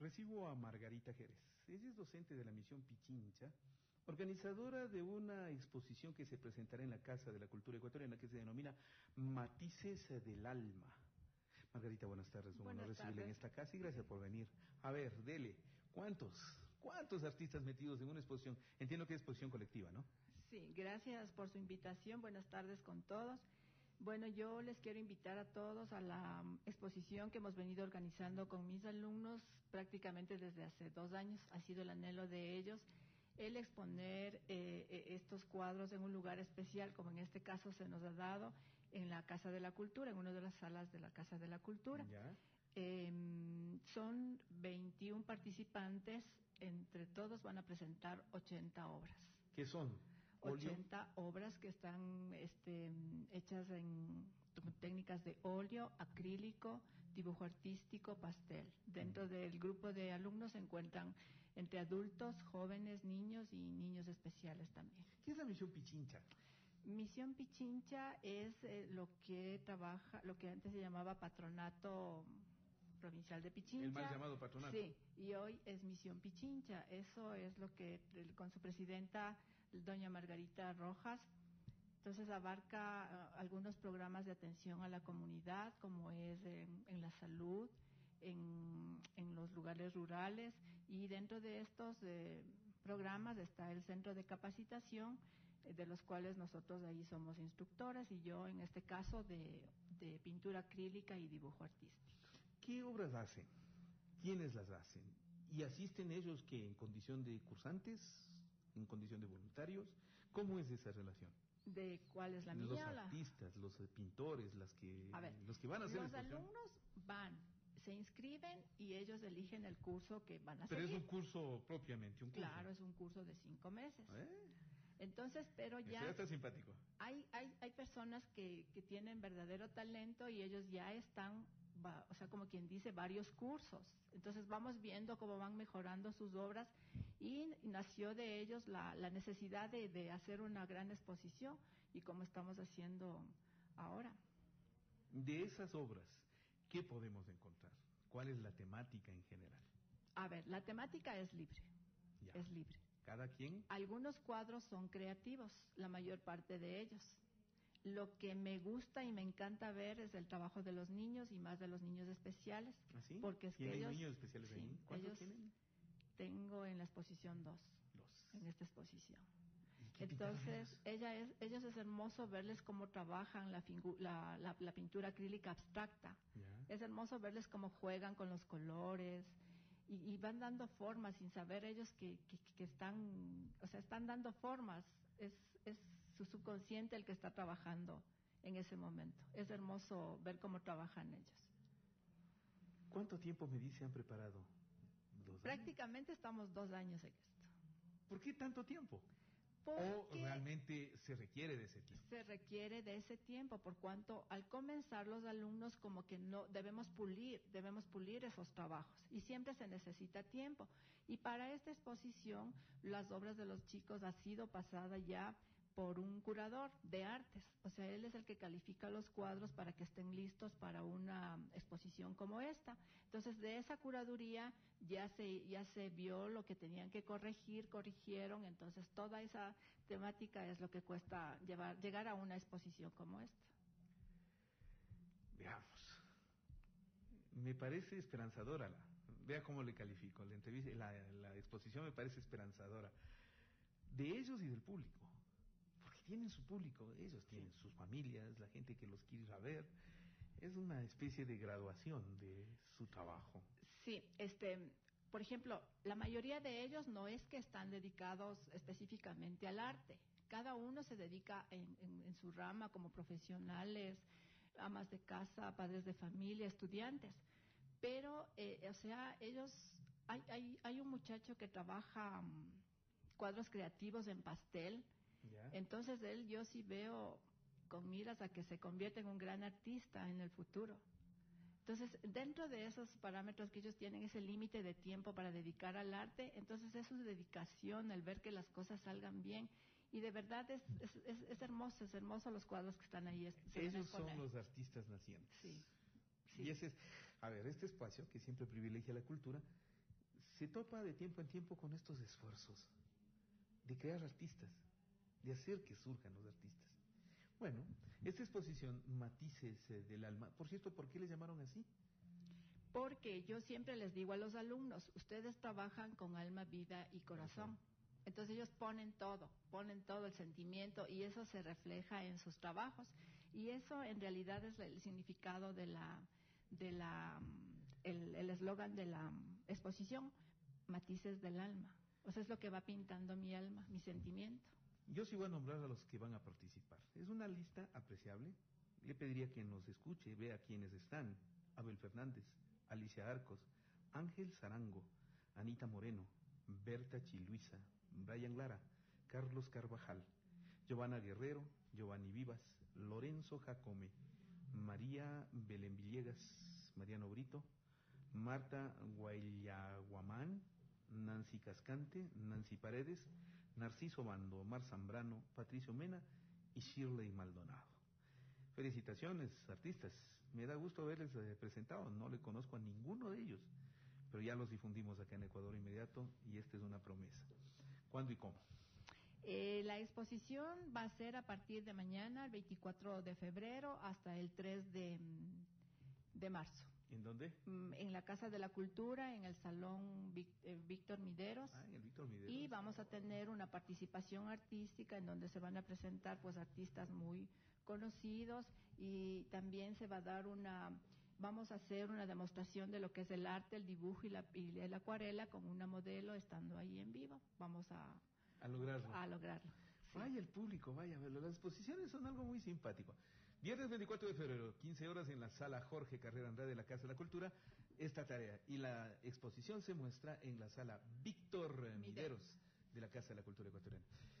Recibo a Margarita Jerez. Ella es docente de la Misión Pichincha, organizadora de una exposición que se presentará en la Casa de la Cultura Ecuatoriana que se denomina Matices del Alma. Margarita, buenas tardes, un honor recibirla en esta casa y gracias por venir. A ver, dele, ¿cuántos artistas metidos en una exposición? Entiendo que es exposición colectiva, ¿no? Sí, gracias por su invitación, buenas tardes con todos. Bueno, yo les quiero invitar a todos a la exposición que hemos venido organizando con mis alumnos prácticamente desde hace 2 años. Ha sido el anhelo de ellos el exponer estos cuadros en un lugar especial, como en este caso se nos ha dado en la Casa de la Cultura, en una de las salas de la Casa de la Cultura. ¿Ya? Son 21 participantes, entre todos van a presentar 80 obras. ¿Qué son? 80 obras que están hechas en técnicas de óleo, acrílico, dibujo artístico, pastel. Dentro del grupo de alumnos se encuentran entre adultos, jóvenes, niños y niños especiales también. ¿Qué es la Misión Pichincha? Misión Pichincha es lo que antes se llamaba Patronato Provincial de Pichincha. El mal llamado patronato. Sí, y hoy es Misión Pichincha. Eso es lo que, con su presidenta, doña Margarita Rojas, entonces abarca algunos programas de atención a la comunidad, como es en la salud, en los lugares rurales, y dentro de estos programas está el centro de capacitación, de los cuales nosotros ahí somos instructoras, y yo en este caso de pintura acrílica y dibujo artístico. ¿Qué obras hacen? ¿Quiénes las hacen? ¿Y asisten ellos que en condición de cursantes, en condición de voluntarios? ¿Cómo es esa relación? ¿De cuál es la mía? Los artistas, los pintores, los que van a hacer los alumnos se inscriben y ellos eligen el curso que van a hacer. Pero es un curso propiamente, un curso. Claro, es un curso de 5 meses. Entonces, pero ya... Eso ya está simpático. Hay personas que tienen verdadero talento y ellos ya están, o sea, como quien dice, varios cursos. Entonces vamos viendo cómo van mejorando sus obras y nació de ellos la necesidad de hacer una gran exposición, y como estamos haciendo ahora. De esas obras, ¿qué podemos encontrar? ¿Cuál es la temática en general? A ver, la temática es libre. Ya. Es libre. ¿Cada quien? Algunos cuadros son creativos, la mayor parte de ellos. Lo que me gusta y me encanta ver es el trabajo de los niños, y más de los niños especiales. ¿Ah, sí? Porque es ¿Tienen que ellos, niños especiales ahí? ¿Cuántos tienen? Tengo en la exposición 2. En esta exposición. Entonces, ellos es hermoso verles cómo trabajan la pintura acrílica abstracta. Yeah. Es hermoso verles cómo juegan con los colores y van dando formas sin saber ellos que están dando formas. Es su subconsciente el que está trabajando en ese momento. Es hermoso ver cómo trabajan ellos. ¿Cuánto tiempo me dice han preparado? 2 años. Prácticamente estamos 2 años en esto. ¿Por qué tanto tiempo? ¿O realmente se requiere de ese tiempo? Se requiere de ese tiempo, por cuanto al comenzar los alumnos como que no debemos pulir esos trabajos, y siempre se necesita tiempo. Y para esta exposición, las obras de los chicos han sido pasadas ya por un curador de artes, o sea, él es el que califica los cuadros para que estén listos para una exposición como esta. Entonces, de esa curaduría ya se vio lo que tenían que corrigieron, entonces toda esa temática es lo que cuesta llegar a una exposición como esta. Veamos. Me parece esperanzadora, vea cómo le califico, la entrevista, la exposición me parece esperanzadora, de ellos y del público. Porque tienen su público, ellos tienen sus familias, la gente que los quiere ir a ver. Es una especie de graduación de su trabajo. Sí, por ejemplo, la mayoría de ellos no es que están dedicados específicamente al arte. Cada uno se dedica en su rama, como profesionales, amas de casa, padres de familia, estudiantes. Pero, ellos... Hay un muchacho que trabaja cuadros creativos en pastel. ¿Ya? Entonces yo sí veo con miras a que se convierta en un gran artista en el futuro. Entonces, dentro de esos parámetros que ellos tienen, ese límite de tiempo para dedicar al arte, entonces es su dedicación, el ver que las cosas salgan bien, y de verdad es hermoso los cuadros que están ahí. Ellos son los artistas nacientes. Sí. Y ese es, a ver, este espacio que siempre privilegia la cultura, se topa de tiempo en tiempo con estos esfuerzos de crear artistas, de hacer que surjan los artistas. Bueno, esta exposición, Matices del Alma, por cierto, ¿por qué le llamaron así? Porque yo siempre les digo a los alumnos, ustedes trabajan con alma, vida y corazón. Entonces ellos ponen todo el sentimiento y eso se refleja en sus trabajos. Y eso en realidad es el significado el eslogan de la exposición, Matices del Alma. O sea, es lo que va pintando mi alma, mi sentimiento. Yo sí voy a nombrar a los que van a participar. Es una lista apreciable. Le pediría que nos escuche, vea quiénes están. Abel Fernández, Alicia Arcos, Ángel Zarango, Anita Moreno, Berta Chiluisa, Brian Lara, Carlos Carvajal, Giovanna Guerrero, Giovanni Vivas, Lorenzo Jacome, María Belén Villegas, Mariano Brito, Marta Guayaguamán, Nancy Cascante, Nancy Paredes, Narciso Bando, Omar Zambrano, Patricio Mena y Shirley Maldonado. Felicitaciones, artistas. Me da gusto haberles presentado. No le conozco a ninguno de ellos, pero ya los difundimos acá en Ecuador Inmediato y esta es una promesa. ¿Cuándo y cómo? La exposición va a ser a partir de mañana, el 24 de febrero, hasta el 3 de marzo. ¿En dónde? En la Casa de la Cultura, en el Salón Víctor Mideros. En el Víctor Mideros. Y vamos a tener una participación artística en donde se van a presentar pues artistas muy conocidos y también se va a dar vamos a hacer una demostración de lo que es el arte, el dibujo y la acuarela con una modelo estando ahí en vivo. Vamos a lograrlo. A lograrlo. Sí. Vaya el público, vaya a verlo. Las exposiciones son algo muy simpático. Viernes 24 de febrero, 15 horas en la sala Jorge Carrera Andrade de la Casa de la Cultura, esta tarea. Y la exposición se muestra en la sala Víctor Mideros de la Casa de la Cultura Ecuatoriana.